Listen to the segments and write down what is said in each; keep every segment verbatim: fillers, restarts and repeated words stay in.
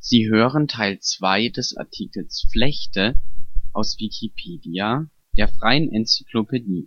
Sie hören Teil zwei des Artikels Flechte, aus Wikipedia, der freien Enzyklopädie.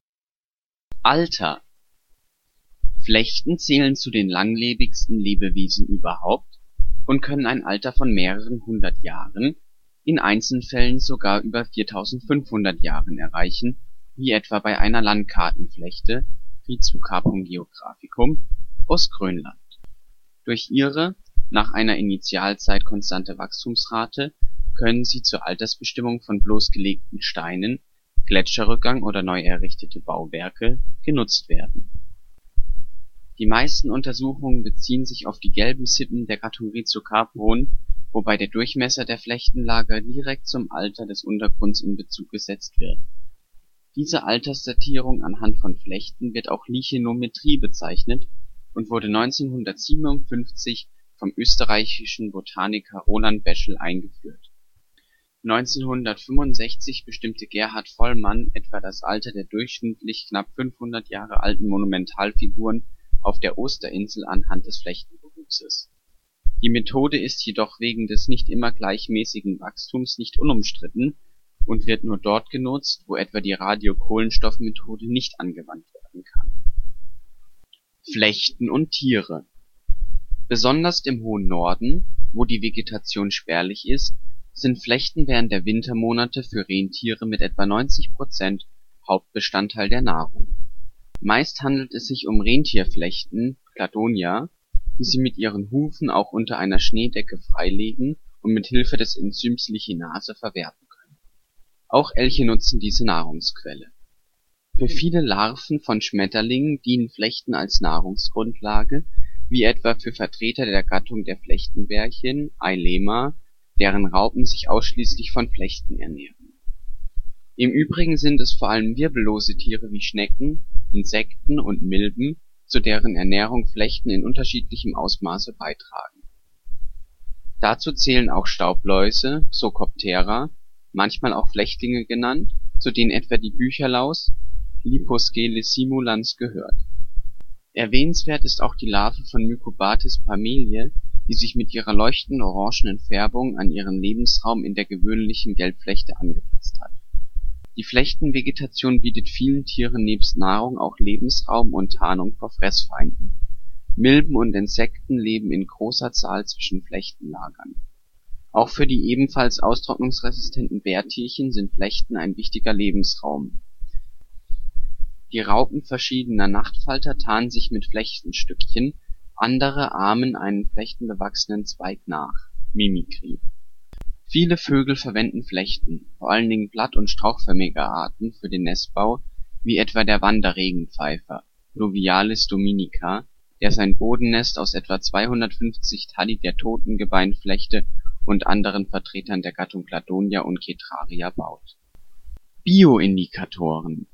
Alter: Flechten zählen zu den langlebigsten Lebewesen überhaupt und können ein Alter von mehreren hundert Jahren, in Einzelfällen sogar über viertausendfünfhundert Jahren erreichen, wie etwa bei einer Landkartenflechte (Rhizocarpum geographicum) aus Grönland. Durch ihre nach einer Initialzeit konstante Wachstumsrate können sie zur Altersbestimmung von bloßgelegten Steinen, Gletscherrückgang oder neu errichtete Bauwerke genutzt werden. Die meisten Untersuchungen beziehen sich auf die gelben Sippen der Gattung Rhizocarpon, wobei der Durchmesser der Flechtenlager direkt zum Alter des Untergrunds in Bezug gesetzt wird. Diese Altersdatierung anhand von Flechten wird auch Lichenometrie bezeichnet und wurde neunzehnhundertsiebenundfünfzig vom österreichischen Botaniker Roland Peschel eingeführt. neunzehnhundertfünfundsechzig bestimmte Gerhard Vollmann etwa das Alter der durchschnittlich knapp fünfhundert Jahre alten Monumentalfiguren auf der Osterinsel anhand des Flechtenbewuchses. Die Methode ist jedoch wegen des nicht immer gleichmäßigen Wachstums nicht unumstritten und wird nur dort genutzt, wo etwa die Radiokohlenstoffmethode nicht angewandt werden kann. Flechten und Tiere: Besonders im hohen Norden, wo die Vegetation spärlich ist, sind Flechten während der Wintermonate für Rentiere mit etwa neunzig Prozent Hauptbestandteil der Nahrung. Meist handelt es sich um Rentierflechten (Cladonia), die sie mit ihren Hufen auch unter einer Schneedecke freilegen und mit Hilfe des Enzyms Lichinase verwerten können. Auch Elche nutzen diese Nahrungsquelle. Für viele Larven von Schmetterlingen dienen Flechten als Nahrungsgrundlage, wie etwa für Vertreter der Gattung der Flechtenbärchen (Ailema), deren Raupen sich ausschließlich von Flechten ernähren. Im Übrigen sind es vor allem wirbellose Tiere wie Schnecken, Insekten und Milben, zu deren Ernährung Flechten in unterschiedlichem Ausmaße beitragen. Dazu zählen auch Staubläuse (Psocoptera), manchmal auch Flechtlinge genannt, zu denen etwa die Bücherlaus (Liposceles simulans) gehört. Erwähnenswert ist auch die Larve von Mycobates parmelia, die sich mit ihrer leuchtend orangenen Färbung an ihren Lebensraum in der Gewöhnlichen Gelbflechte angepasst hat. Die Flechtenvegetation bietet vielen Tieren nebst Nahrung auch Lebensraum und Tarnung vor Fressfeinden. Milben und Insekten leben in großer Zahl zwischen Flechtenlagern. Auch für die ebenfalls austrocknungsresistenten Wehrtierchen sind Flechten ein wichtiger Lebensraum. Die Raupen verschiedener Nachtfalter tarnen sich mit Flechtenstückchen, andere ahmen einen flechtenbewachsenen Zweig nach (Mimikry). Viele Vögel verwenden Flechten, vor allen Dingen blatt - und strauchförmige Arten, für den Nestbau, wie etwa der Wanderregenpfeifer (Pluvialis dominica), der sein Bodennest aus etwa zweihundertfünfzig Talli der Totengebeinflechte und anderen Vertretern der Gattung Cladonia und Cetraria baut. Bioindikatoren: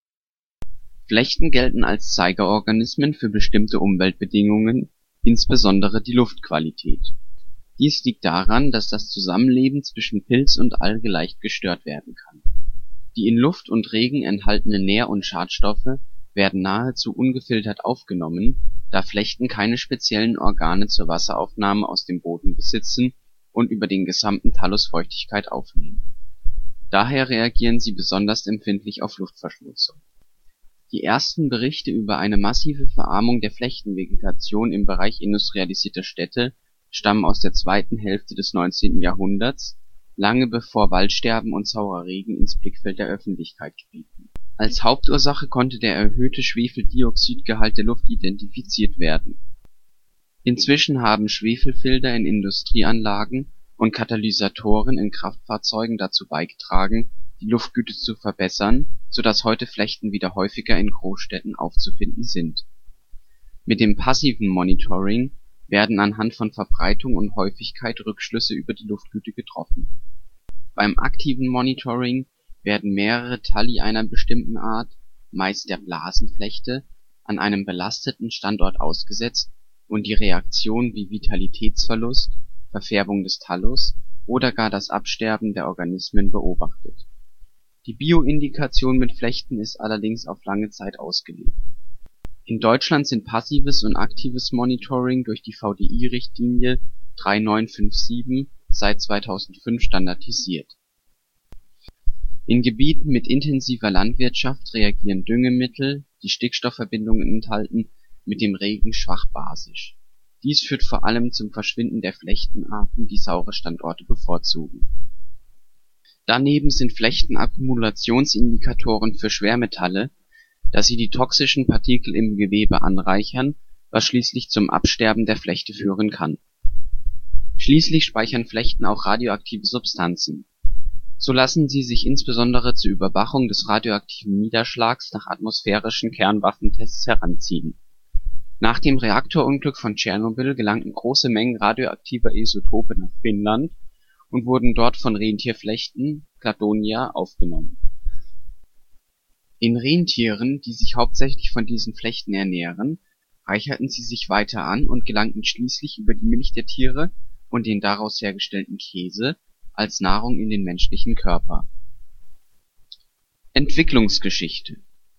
Flechten gelten als Zeigerorganismen für bestimmte Umweltbedingungen, insbesondere die Luftqualität. Dies liegt daran, dass das Zusammenleben zwischen Pilz und Alge leicht gestört werden kann. Die in Luft und Regen enthaltenen Nähr - und Schadstoffe werden nahezu ungefiltert aufgenommen, da Flechten keine speziellen Organe zur Wasseraufnahme aus dem Boden besitzen und über den gesamten Thallus Feuchtigkeit aufnehmen. Daher reagieren sie besonders empfindlich auf Luftverschmutzung. Die ersten Berichte über eine massive Verarmung der Flechtenvegetation im Bereich industrialisierter Städte stammen aus der zweiten Hälfte des neunzehnten Jahrhunderts, lange bevor Waldsterben und saurer Regen ins Blickfeld der Öffentlichkeit gerieten. Als Hauptursache konnte der erhöhte Schwefeldioxidgehalt der Luft identifiziert werden. Inzwischen haben Schwefelfilter in Industrieanlagen und Katalysatoren in Kraftfahrzeugen dazu beigetragen, die Luftgüte zu verbessern, so dass heute Flechten wieder häufiger in Großstädten aufzufinden sind. Mit dem passiven Monitoring werden anhand von Verbreitung und Häufigkeit Rückschlüsse über die Luftgüte getroffen. Beim aktiven Monitoring werden mehrere Talli einer bestimmten Art, meist der Blasenflechte, an einem belasteten Standort ausgesetzt und die Reaktion wie Vitalitätsverlust, Verfärbung des Thallus oder gar das Absterben der Organismen beobachtet. Die Bioindikation mit Flechten ist allerdings auf lange Zeit ausgelegt. In Deutschland sind passives und aktives Monitoring durch die V D I-Richtlinie drei neun fünf sieben seit zweitausendfünf standardisiert. In Gebieten mit intensiver Landwirtschaft reagieren Düngemittel, die Stickstoffverbindungen enthalten, mit dem Regen schwach basisch. Dies führt vor allem zum Verschwinden der Flechtenarten, die saure Standorte bevorzugen. Daneben sind Flechten Akkumulationsindikatoren für Schwermetalle, da sie die toxischen Partikel im Gewebe anreichern, was schließlich zum Absterben der Flechte führen kann. Schließlich speichern Flechten auch radioaktive Substanzen. So lassen sie sich insbesondere zur Überwachung des radioaktiven Niederschlags nach atmosphärischen Kernwaffentests heranziehen. Nach dem Reaktorunglück von Tschernobyl gelangten große Mengen radioaktiver Isotope nach Finnland und wurden dort von Rentierflechten (Cladonia) aufgenommen. In Rentieren, die sich hauptsächlich von diesen Flechten ernähren, reicherten sie sich weiter an und gelangten schließlich über die Milch der Tiere und den daraus hergestellten Käse als Nahrung in den menschlichen Körper. Entwicklungsgeschichte.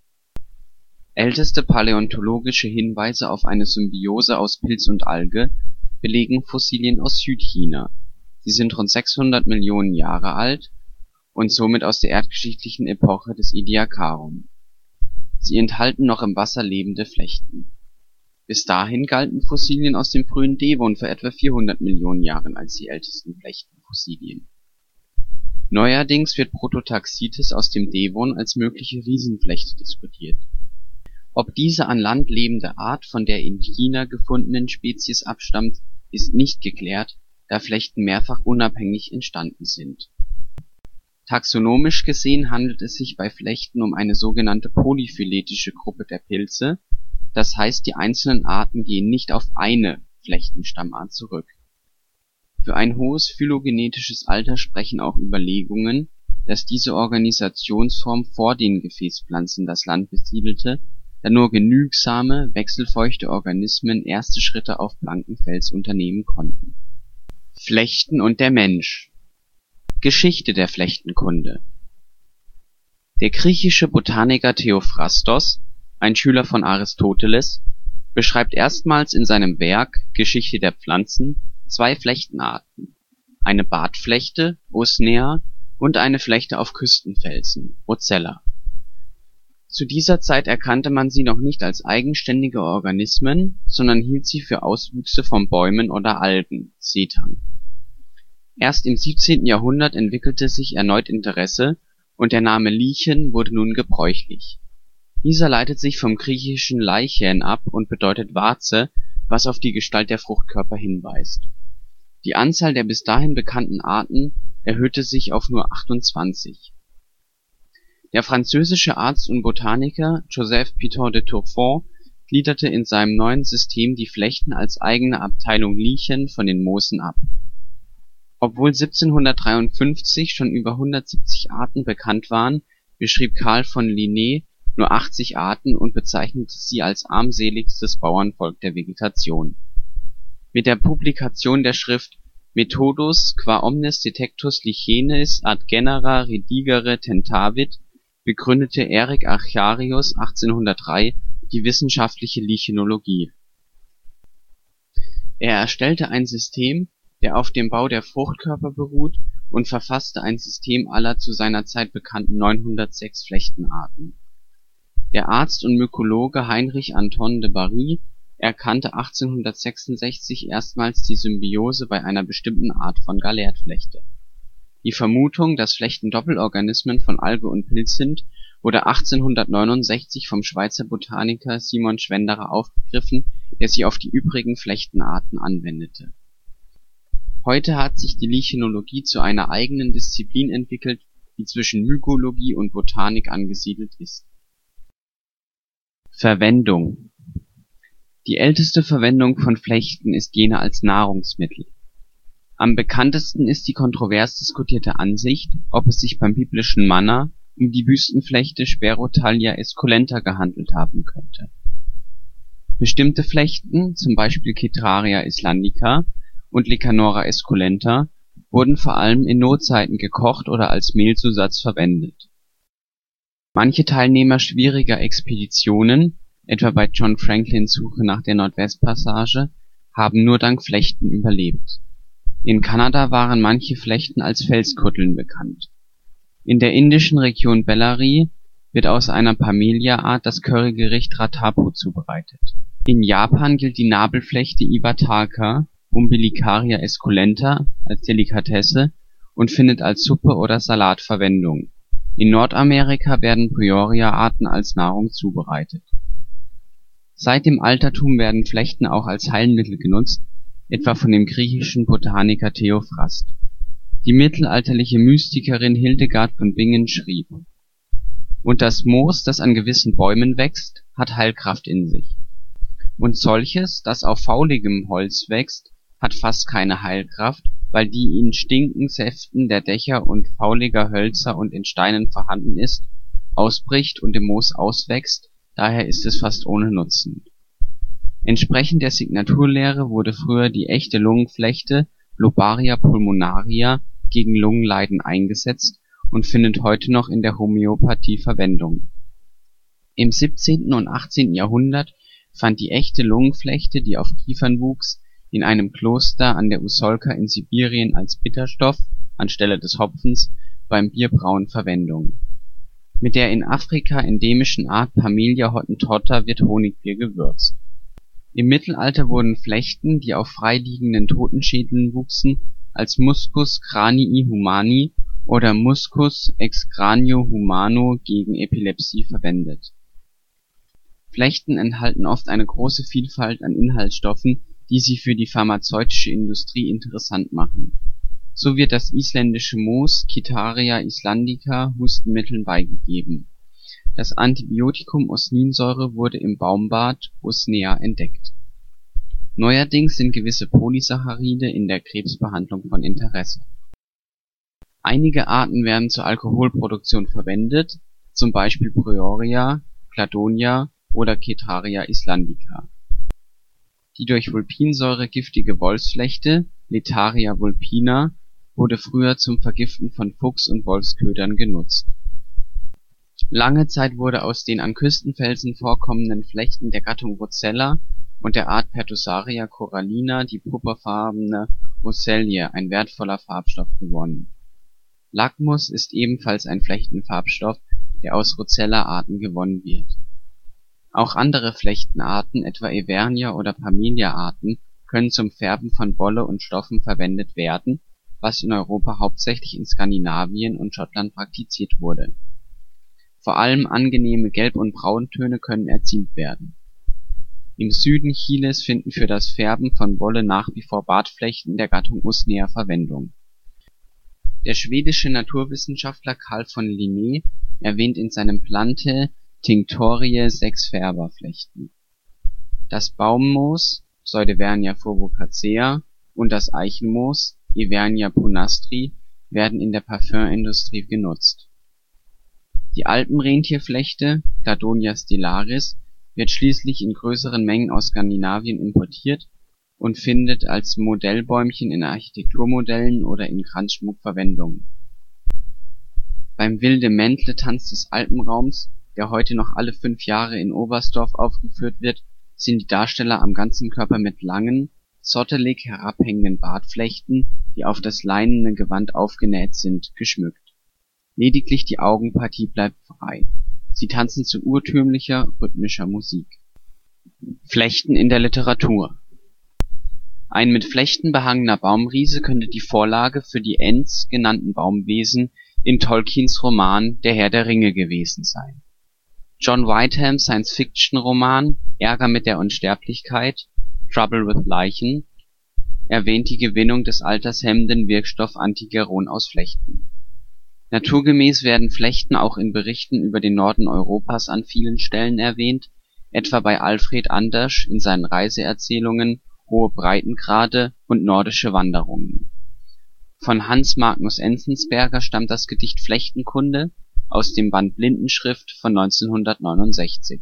Älteste paläontologische Hinweise auf eine Symbiose aus Pilz und Alge belegen Fossilien aus Südchina. Sie sind rund sechshundert Millionen Jahre alt und somit aus der erdgeschichtlichen Epoche des Ediacarum. Sie enthalten noch im Wasser lebende Flechten. Bis dahin galten Fossilien aus dem frühen Devon für etwa vierhundert Millionen Jahren als die ältesten Flechtenfossilien. Neuerdings wird Prototaxites aus dem Devon als mögliche Riesenflechte diskutiert. Ob diese an Land lebende Art von der in China gefundenen Spezies abstammt, ist nicht geklärt, da Flechten mehrfach unabhängig entstanden sind. Taxonomisch gesehen handelt es sich bei Flechten um eine sogenannte polyphyletische Gruppe der Pilze, das heißt, die einzelnen Arten gehen nicht auf eine Flechtenstammmart zurück. Für ein hohes phylogenetisches Alter sprechen auch Überlegungen, dass diese Organisationsform vor den Gefäßpflanzen das Land besiedelte, da nur genügsame, wechselfeuchte Organismen erste Schritte auf blankem Fels unternehmen konnten. Flechten und der Mensch. Geschichte der Flechtenkunde. Der griechische Botaniker Theophrastos, ein Schüler von Aristoteles, beschreibt erstmals in seinem Werk Geschichte der Pflanzen zwei Flechtenarten, eine Bartflechte (Usnea) und eine Flechte auf Küstenfelsen (Ocella). Zu dieser Zeit erkannte man sie noch nicht als eigenständige Organismen, sondern hielt sie für Auswüchse von Bäumen oder Algen (Sethang). Erst im siebzehnten Jahrhundert entwickelte sich erneut Interesse und der Name Lichen wurde nun gebräuchlich. Dieser leitet sich vom griechischen Leichen ab und bedeutet Warze, was auf die Gestalt der Fruchtkörper hinweist. Die Anzahl der bis dahin bekannten Arten erhöhte sich auf nur achtundzwanzig. Der französische Arzt und Botaniker Joseph Piton de Turfan gliederte in seinem neuen System die Flechten als eigene Abteilung Lichen von den Moosen ab. Obwohl siebzehnhundertdreiundfünfzig schon über hundertsiebzig Arten bekannt waren, beschrieb Carl von Linné nur achtzig Arten und bezeichnete sie als armseligstes Bauernvolk der Vegetation. Mit der Publikation der Schrift Methodus qua omnes detectus lichenis ad genera redigere tentavit begründete Erik Acharius achtzehnhundertdrei die wissenschaftliche Lichenologie. Er erstellte ein System, der auf dem Bau der Fruchtkörper beruht, und verfasste ein System aller zu seiner Zeit bekannten neunhundertsechs Flechtenarten. Der Arzt und Mykologe Heinrich Anton de Bary erkannte achtzehnhundertsechsundsechzig erstmals die Symbiose bei einer bestimmten Art von Gallertflechte. Die Vermutung, dass Flechten Doppelorganismen von Alge und Pilz sind, wurde achtzehnhundertneunundsechzig vom Schweizer Botaniker Simon Schwenderer aufgegriffen, der sie auf die übrigen Flechtenarten anwendete. Heute hat sich die Lichenologie zu einer eigenen Disziplin entwickelt, die zwischen Mykologie und Botanik angesiedelt ist. Verwendung. Die älteste Verwendung von Flechten ist jene als Nahrungsmittel. Am bekanntesten ist die kontrovers diskutierte Ansicht, ob es sich beim biblischen Manna um die Wüstenflechte Sperotalia esculenta gehandelt haben könnte. Bestimmte Flechten, zum Beispiel Citraria islandica und Lecanora esculenta, wurden vor allem in Notzeiten gekocht oder als Mehlzusatz verwendet. Manche Teilnehmer schwieriger Expeditionen, etwa bei John Franklins Suche nach der Nordwestpassage, haben nur dank Flechten überlebt In Kanada waren manche Flechten als Felskutteln bekannt. In der indischen Region Bellary wird aus einer Pamelia-Art das Currygericht Ratapu zubereitet. In Japan gilt die Nabelflechte Iwataka (Umbilicaria esculenta) als Delikatesse und findet als Suppe oder Salat Verwendung. In Nordamerika werden Bryoria-Arten als Nahrung zubereitet. Seit dem Altertum werden Flechten auch als Heilmittel genutzt, etwa von dem griechischen Botaniker Theophrast. Die mittelalterliche Mystikerin Hildegard von Bingen schrieb: Und das Moos, das an gewissen Bäumen wächst, hat Heilkraft in sich. Und solches, das auf fauligem Holz wächst, hat fast keine Heilkraft, weil die in stinken Säften der Dächer und fauliger Hölzer und in Steinen vorhanden ist, ausbricht und im Moos auswächst, daher ist es fast ohne Nutzen. Entsprechend der Signaturlehre wurde früher die echte Lungenflechte Lobaria pulmonaria gegen Lungenleiden eingesetzt und findet heute noch in der Homöopathie Verwendung. Im siebzehnten und achtzehnten Jahrhundert fand die echte Lungenflechte, die auf Kiefern wuchs, in einem Kloster an der Usolka in Sibirien als Bitterstoff anstelle des Hopfens beim Bierbrauen Verwendung. Mit der in Afrika endemischen Art Pamelia hottentotta wird Honigbier gewürzt. Im Mittelalter wurden Flechten, die auf freiliegenden Totenschädeln wuchsen, als Muscus cranii humani oder Muscus ex cranio humano gegen Epilepsie verwendet. Flechten enthalten oft eine große Vielfalt an Inhaltsstoffen, die sie für die pharmazeutische Industrie interessant machen. So wird das isländische Moos Cytherea islandica Hustenmitteln beigegeben. Das Antibiotikum Osminsäure wurde im Baumbad Usnea entdeckt. Neuerdings sind gewisse Polysaccharide in der Krebsbehandlung von Interesse. Einige Arten werden zur Alkoholproduktion verwendet, zum Beispiel Bryoria, Cladonia oder Cytherea islandica. Die durch Vulpinsäure giftige Wolfsflechte Letaria vulpina wurde früher zum Vergiften von Fuchs - und Wolfsködern genutzt. Lange Zeit wurde aus den an Küstenfelsen vorkommenden Flechten der Gattung Rosella und der Art Pertussaria corallina die purpurfarbene Rosellie, ein wertvoller Farbstoff, gewonnen. Lackmus ist ebenfalls ein Flechtenfarbstoff, der aus Rosella-Arten gewonnen wird. Auch andere Flechtenarten, etwa Evernia oder Pamelia-Arten, können zum Färben von Wolle und Stoffen verwendet werden, was in Europa hauptsächlich in Skandinavien und Schottland praktiziert wurde. Vor allem angenehme Gelb- und Brauntöne können erzielt werden. Im Süden Chiles finden für das Färben von Wolle nach wie vor Bartflechten der Gattung Usnea Verwendung. Der schwedische Naturwissenschaftler Carl von Linné erwähnt in seinem Plante Tinctoriae sechs Färberflechten. Das Baummoos Pseudevernia fulvocacea und das Eichenmoos Evernia punastri werden in der Parfümindustrie genutzt. Die Alpenrentierflechte Cladonia stellaris wird schließlich in größeren Mengen aus Skandinavien importiert und findet als Modellbäumchen in Architekturmodellen oder in Kranzschmuck Verwendung. Beim Wilde-Mäntle-Tanz des Alpenraums, der heute noch alle fünf Jahre in Oberstdorf aufgeführt wird, sind die Darsteller am ganzen Körper mit langen, zottelig herabhängenden Bartflechten, die auf das leinene Gewand aufgenäht sind, geschmückt. Lediglich die Augenpartie bleibt frei. Sie tanzen zu urtümlicher, rhythmischer Musik. Flechten in der Literatur. Ein mit Flechten behangener Baumriese könnte die Vorlage für die Ents genannten Baumwesen in Tolkiens Roman Der Herr der Ringe gewesen sein. John Wyndhams Science-Fiction-Roman Ärger mit der Unsterblichkeit (Trouble with Lichen) erwähnt die Gewinnung des altershemmenden Wirkstoff Antigeron aus Flechten. Naturgemäß werden Flechten auch in Berichten über den Norden Europas an vielen Stellen erwähnt, etwa bei Alfred Andersch in seinen Reiseerzählungen Hohe Breitengrade und Nordische Wanderungen. Von Hans Magnus Enzensberger stammt das Gedicht Flechtenkunde aus dem Band Blindenschrift von neunzehnhundertneunundsechzig.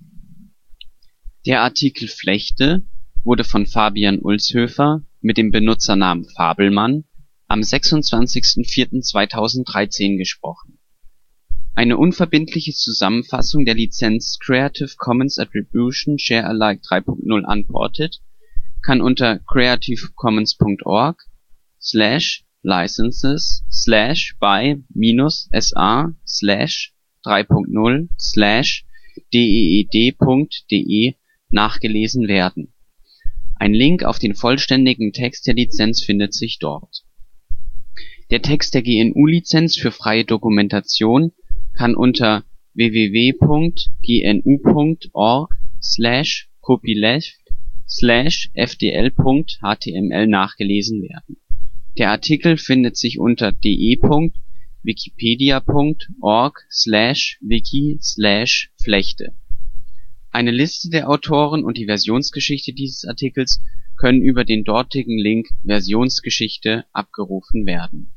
Der Artikel Flechte wurde von Fabian Ulshöfer mit dem Benutzernamen Fabelmann am sechsundzwanzigsten vierten zweitausenddreizehn gesprochen. Eine unverbindliche Zusammenfassung der Lizenz Creative Commons Attribution Share Alike drei Punkt null Unported kann unter creative commons punkt org slash licenses slash by minus sa slash drei Punkt null slash deed Punkt de nachgelesen werden. Ein Link auf den vollständigen Text der Lizenz findet sich dort. Der Text der G N U-Lizenz für freie Dokumentation kann unter w w w Punkt g n u Punkt org slash copyleft slash f d l Punkt h t m l nachgelesen werden. Der Artikel findet sich unter de Punkt wikipedia Punkt org slash wiki slash flechte. Eine Liste der Autoren und die Versionsgeschichte dieses Artikels können über den dortigen Link Versionsgeschichte abgerufen werden